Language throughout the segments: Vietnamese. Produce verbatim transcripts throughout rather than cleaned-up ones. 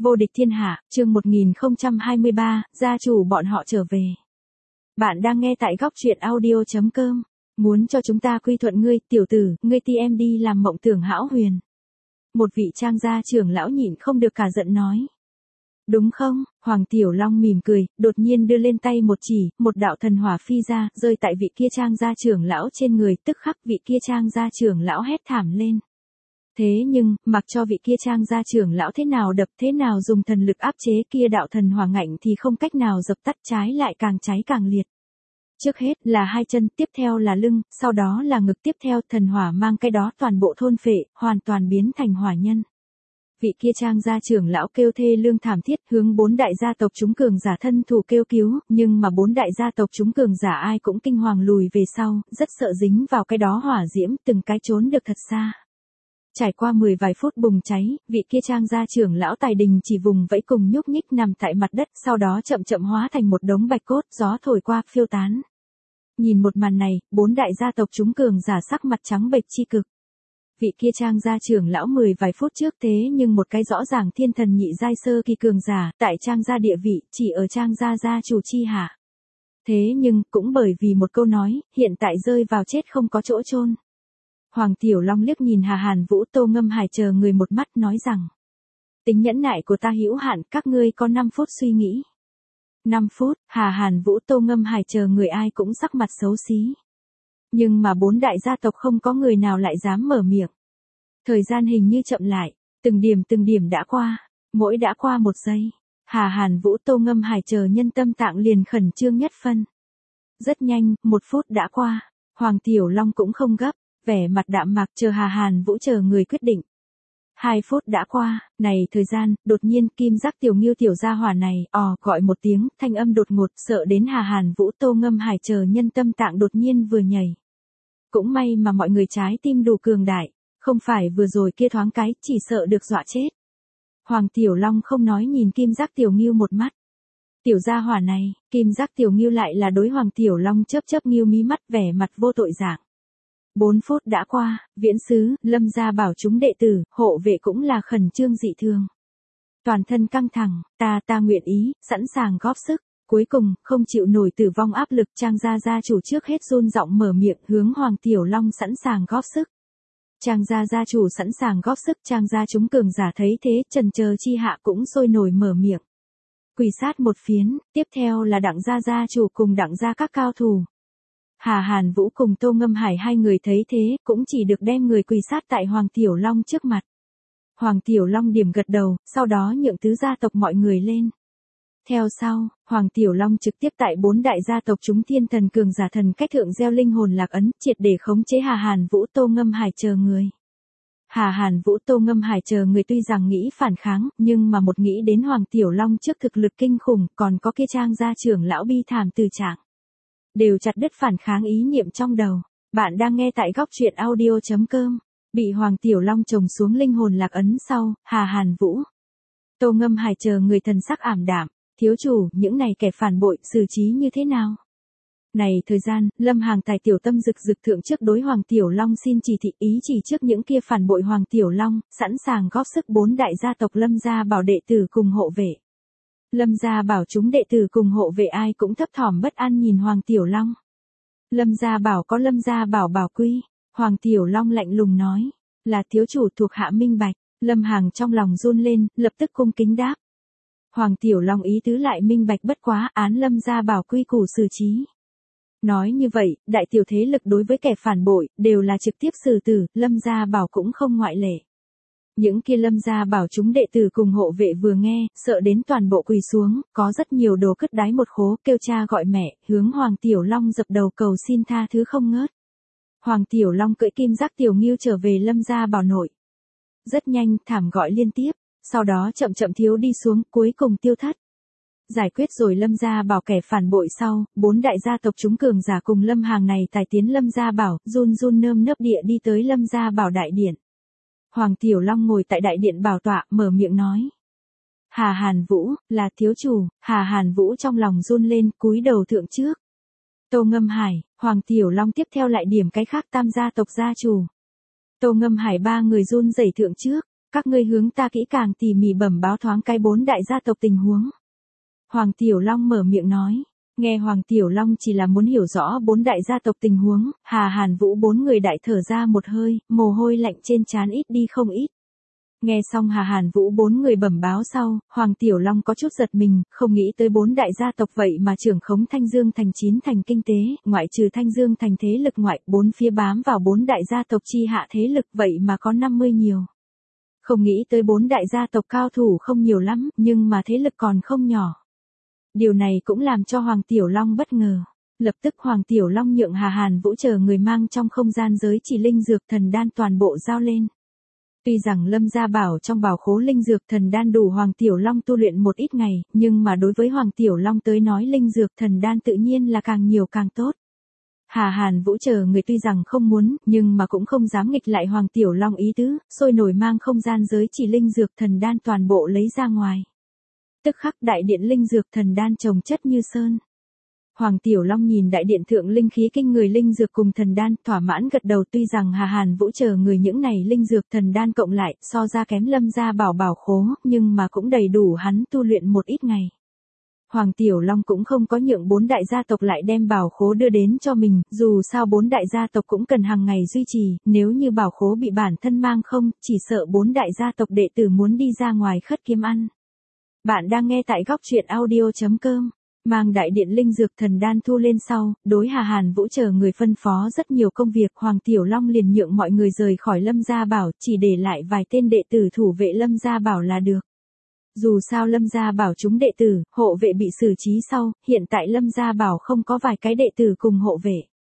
Vô địch thiên hạ, chương một nghìn không trăm hai mươi ba, gia chủ bọn họ trở về. Bạn đang nghe tại góc truyện audio chấm com. Muốn cho chúng ta quy thuận ngươi, tiểu tử, ngươi ti em đi làm mộng tưởng hão huyền. Một vị trang gia trưởng lão nhịn không được cả giận nói. Đúng không? Hoàng Tiểu Long mỉm cười, đột nhiên đưa lên tay một chỉ, một đạo thần hỏa phi ra, rơi tại vị kia trang gia trưởng lão trên người, tức khắc vị kia trang gia trưởng lão hét thảm lên. Thế nhưng, mặc cho vị kia trang gia trưởng lão thế nào đập thế nào dùng thần lực áp chế kia đạo thần hỏa ngạnh thì không cách nào dập tắt, trái lại càng cháy càng liệt. Trước hết là hai chân, tiếp theo là lưng, sau đó là ngực, tiếp theo thần hỏa mang cái đó toàn bộ thôn phệ, hoàn toàn biến thành hỏa nhân. Vị kia trang gia trưởng lão kêu thê lương thảm thiết, hướng bốn đại gia tộc chúng cường giả thân thủ kêu cứu, nhưng mà bốn đại gia tộc chúng cường giả ai cũng kinh hoàng lùi về sau, rất sợ dính vào cái đó hỏa diễm, từng cái trốn được thật xa. Trải qua mười vài phút bùng cháy, vị kia trang gia trưởng lão tài đình chỉ vùng vẫy cùng nhúc nhích nằm tại mặt đất, sau đó chậm chậm hóa thành một đống bạch cốt, gió thổi qua, phiêu tán. Nhìn một màn này, bốn đại gia tộc chúng cường giả sắc mặt trắng bệch chi cực. Vị kia trang gia trưởng lão mười vài phút trước thế nhưng một cái rõ ràng thiên thần nhị giai sơ kỳ cường giả, tại trang gia địa vị, chỉ ở trang gia gia chủ chi hạ. Thế nhưng, cũng bởi vì một câu nói, hiện tại rơi vào chết không có chỗ chôn. Hoàng Tiểu Long liếc nhìn Hà Hàn Vũ, Tô Ngâm Hải chờ người một mắt nói rằng. Tính nhẫn nại của ta hữu hạn, các ngươi có năm phút suy nghĩ. năm phút, Hà Hàn Vũ, Tô Ngâm Hải chờ người ai cũng sắc mặt xấu xí. Nhưng mà bốn đại gia tộc không có người nào lại dám mở miệng. Thời gian hình như chậm lại, từng điểm từng điểm đã qua, mỗi đã qua một giây. Hà Hàn Vũ, Tô Ngâm Hải chờ nhân tâm tạng liền khẩn trương nhất phân. Rất nhanh, một phút đã qua, Hoàng Tiểu Long cũng không gấp. Vẻ mặt đạm mạc chờ Hà Hàn Vũ chờ người quyết định. Hai phút đã qua, này thời gian, đột nhiên kim giác tiểu nghiêu tiểu gia hỏa này, ò gọi một tiếng, thanh âm đột ngột, sợ đến Hà Hàn Vũ, Tô Ngâm Hải chờ nhân tâm tạng đột nhiên vừa nhảy. Cũng may mà mọi người trái tim đủ cường đại, không phải vừa rồi kia thoáng cái, chỉ sợ được dọa chết. Hoàng Tiểu Long không nói nhìn kim giác tiểu nghiêu một mắt. Tiểu gia hỏa này, kim giác tiểu nghiêu lại là đối Hoàng Tiểu Long chớp chớp nghiêu mí mắt, vẻ mặt vô tội dạng. Bốn phút đã qua, viễn sứ, Lâm gia bảo chúng đệ tử, hộ vệ cũng là khẩn trương dị thường. Toàn thân căng thẳng, ta ta nguyện ý, sẵn sàng góp sức. Cuối cùng, không chịu nổi tử vong áp lực, trang gia gia chủ trước hết run giọng mở miệng hướng Hoàng Tiểu Long sẵn sàng góp sức. Trang gia gia chủ sẵn sàng góp sức, trang gia chúng cường giả thấy thế, trần chờ chi hạ cũng sôi nổi mở miệng. Quỳ sát một phiến, tiếp theo là đặng gia gia chủ cùng đặng gia các cao thủ. Hà Hàn Vũ cùng Tô Ngâm Hải hai người thấy thế, cũng chỉ được đem người quỳ sát tại Hoàng Tiểu Long trước mặt. Hoàng Tiểu Long điểm gật đầu, sau đó nhượng tứ gia tộc mọi người lên. Theo sau, Hoàng Tiểu Long trực tiếp tại bốn đại gia tộc chúng thiên thần cường giả thần cách thượng gieo linh hồn lạc ấn, triệt để khống chế Hà Hàn Vũ, Tô Ngâm Hải chờ người. Hà Hàn Vũ, Tô Ngâm Hải chờ người tuy rằng nghĩ phản kháng, nhưng mà một nghĩ đến Hoàng Tiểu Long trước thực lực kinh khủng, còn có kia trang gia trưởng lão bi thảm từ trạng. Đều chặt đứt phản kháng ý niệm trong đầu. Bạn đang nghe tại góc truyện audio chấm com. Bị Hoàng Tiểu Long trồng xuống linh hồn lạc ấn sau, Hà Hàn Vũ, Tô Ngâm Hải chờ người thần sắc ảm đạm. Thiếu chủ, những này kẻ phản bội, xử trí như thế nào? Này thời gian, Lâm Hàng Tài tiểu tâm rực rực thượng trước đối Hoàng Tiểu Long xin chỉ thị ý chỉ trước những kia phản bội Hoàng Tiểu Long, sẵn sàng góp sức bốn đại gia tộc Lâm gia bảo đệ tử cùng hộ vệ. Lâm gia bảo chúng đệ tử cùng hộ vệ ai cũng thấp thỏm bất an nhìn Hoàng Tiểu Long. Lâm gia bảo có Lâm gia bảo bảo quy, Hoàng Tiểu Long lạnh lùng nói, là thiếu chủ thuộc hạ minh bạch. Lâm Hàng trong lòng run lên, lập tức cung kính đáp. Hoàng Tiểu Long ý tứ lại minh bạch bất quá, án Lâm gia bảo quy củ xử trí. Nói như vậy, đại tiểu thế lực đối với kẻ phản bội, đều là trực tiếp xử tử, Lâm gia bảo cũng không ngoại lệ. Những kia Lâm gia bảo chúng đệ tử cùng hộ vệ vừa nghe, sợ đến toàn bộ quỳ xuống, có rất nhiều đồ cất đái một khố, kêu cha gọi mẹ, hướng Hoàng Tiểu Long dập đầu cầu xin tha thứ không ngớt. Hoàng Tiểu Long cưỡi kim giác tiểu nghiêu trở về Lâm gia bảo nội. Rất nhanh, thảm gọi liên tiếp, sau đó chậm chậm thiếu đi xuống, cuối cùng tiêu thất. Giải quyết rồi Lâm gia bảo kẻ phản bội sau, bốn đại gia tộc chúng cường giả cùng Lâm Hàng này tài tiến Lâm gia bảo, run run nơm nớp địa đi tới Lâm gia bảo đại điện. Hoàng Tiểu Long ngồi tại đại điện bảo tọa, mở miệng nói. Hà Hàn Vũ, là thiếu chủ. Hà Hàn Vũ trong lòng run lên, cúi đầu thượng trước. Tô Ngâm Hải, Hoàng Tiểu Long tiếp theo lại điểm cái khác tam gia tộc gia chủ. Tô Ngâm Hải ba người run rẩy thượng trước. Các ngươi hướng ta kỹ càng tỉ mỉ bẩm báo thoáng cái bốn đại gia tộc tình huống. Hoàng Tiểu Long mở miệng nói. Nghe Hoàng Tiểu Long chỉ là muốn hiểu rõ bốn đại gia tộc tình huống, Hà Hàn Vũ bốn người đại thở ra một hơi, mồ hôi lạnh trên trán ít đi không ít. Nghe xong Hà Hàn Vũ bốn người bẩm báo sau, Hoàng Tiểu Long có chút giật mình, không nghĩ tới bốn đại gia tộc vậy mà trưởng khống Thanh Dương thành chín thành kinh tế, ngoại trừ Thanh Dương thành thế lực ngoại, bốn phía bám vào bốn đại gia tộc chi hạ thế lực vậy mà có năm mươi nhiều. Không nghĩ tới bốn đại gia tộc cao thủ không nhiều lắm, nhưng mà thế lực còn không nhỏ. Điều này cũng làm cho Hoàng Tiểu Long bất ngờ. Lập tức Hoàng Tiểu Long nhượng Hà Hàn Vũ chờ người mang trong không gian giới chỉ linh dược thần đan toàn bộ giao lên. Tuy rằng Lâm Gia Bảo trong bảo khố linh dược thần đan đủ Hoàng Tiểu Long tu luyện một ít ngày, nhưng mà đối với Hoàng Tiểu Long tới nói linh dược thần đan tự nhiên là càng nhiều càng tốt. Hà Hàn Vũ chờ người tuy rằng không muốn, nhưng mà cũng không dám nghịch lại Hoàng Tiểu Long ý tứ, sôi nổi mang không gian giới chỉ linh dược thần đan toàn bộ lấy ra ngoài. Tức khắc đại điện linh dược thần đan chồng chất như sơn. Hoàng Tiểu Long nhìn đại điện thượng linh khí kinh người linh dược cùng thần đan, thỏa mãn gật đầu, tuy rằng Hà Hàn Vũ chờ người những này linh dược thần đan cộng lại, so ra kém Lâm Gia Bảo bảo khố, nhưng mà cũng đầy đủ hắn tu luyện một ít ngày. Hoàng Tiểu Long cũng không có nhượng bốn đại gia tộc lại đem bảo khố đưa đến cho mình, dù sao bốn đại gia tộc cũng cần hàng ngày duy trì, nếu như bảo khố bị bản thân mang không, chỉ sợ bốn đại gia tộc đệ tử muốn đi ra ngoài khất kiếm ăn. Bạn đang nghe tại góc truyện audio chấm com. Mang đại điện linh dược thần đan thu lên sau, đối Hà Hàn Vũ chờ người phân phó rất nhiều công việc, Hoàng Tiểu Long liền nhượng mọi người rời khỏi Lâm Gia Bảo, chỉ để lại vài tên đệ tử thủ vệ Lâm Gia Bảo là được. Dù sao Lâm Gia Bảo chúng đệ tử, hộ vệ bị xử trí sau, hiện tại Lâm Gia Bảo không có vài cái đệ tử cùng hộ vệ.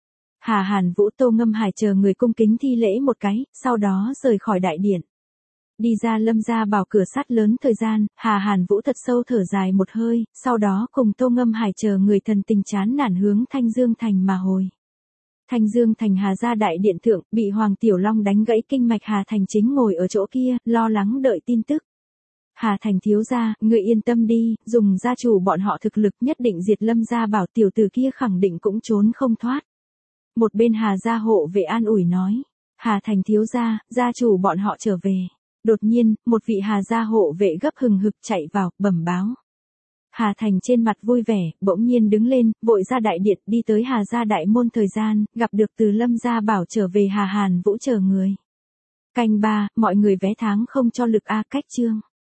Hà Hàn Vũ Tô Ngâm Hải chờ người cung kính thi lễ một cái, sau đó rời khỏi đại điện. Đi ra Lâm Gia Bảo cửa sắt lớn thời gian, Hà Hàn Vũ thật sâu thở dài một hơi, sau đó cùng Tô Ngâm Hải chờ người thần tình chán nản hướng Thanh Dương thành mà hồi. Thanh Dương thành Hà gia đại điện thượng, bị Hoàng Tiểu Long đánh gãy kinh mạch Hà Thành chính ngồi ở chỗ kia, lo lắng đợi tin tức. Hà Thành thiếu gia, người yên tâm đi, dùng gia chủ bọn họ thực lực nhất định diệt Lâm Gia Bảo, tiểu tử kia khẳng định cũng trốn không thoát. Một bên Hà gia hộ vệ an ủi nói, Hà Thành thiếu gia, gia chủ bọn họ trở về. Đột nhiên, một vị Hà gia hộ vệ gấp hừng hực chạy vào, bẩm báo. Hà Thành trên mặt vui vẻ, bỗng nhiên đứng lên, vội ra đại điện đi tới Hà gia đại môn thời gian, gặp được từ Lâm Gia Bảo trở về Hà Hàn Vũ chờ người. Canh ba, mọi người vé tháng không cho lực A cách chương.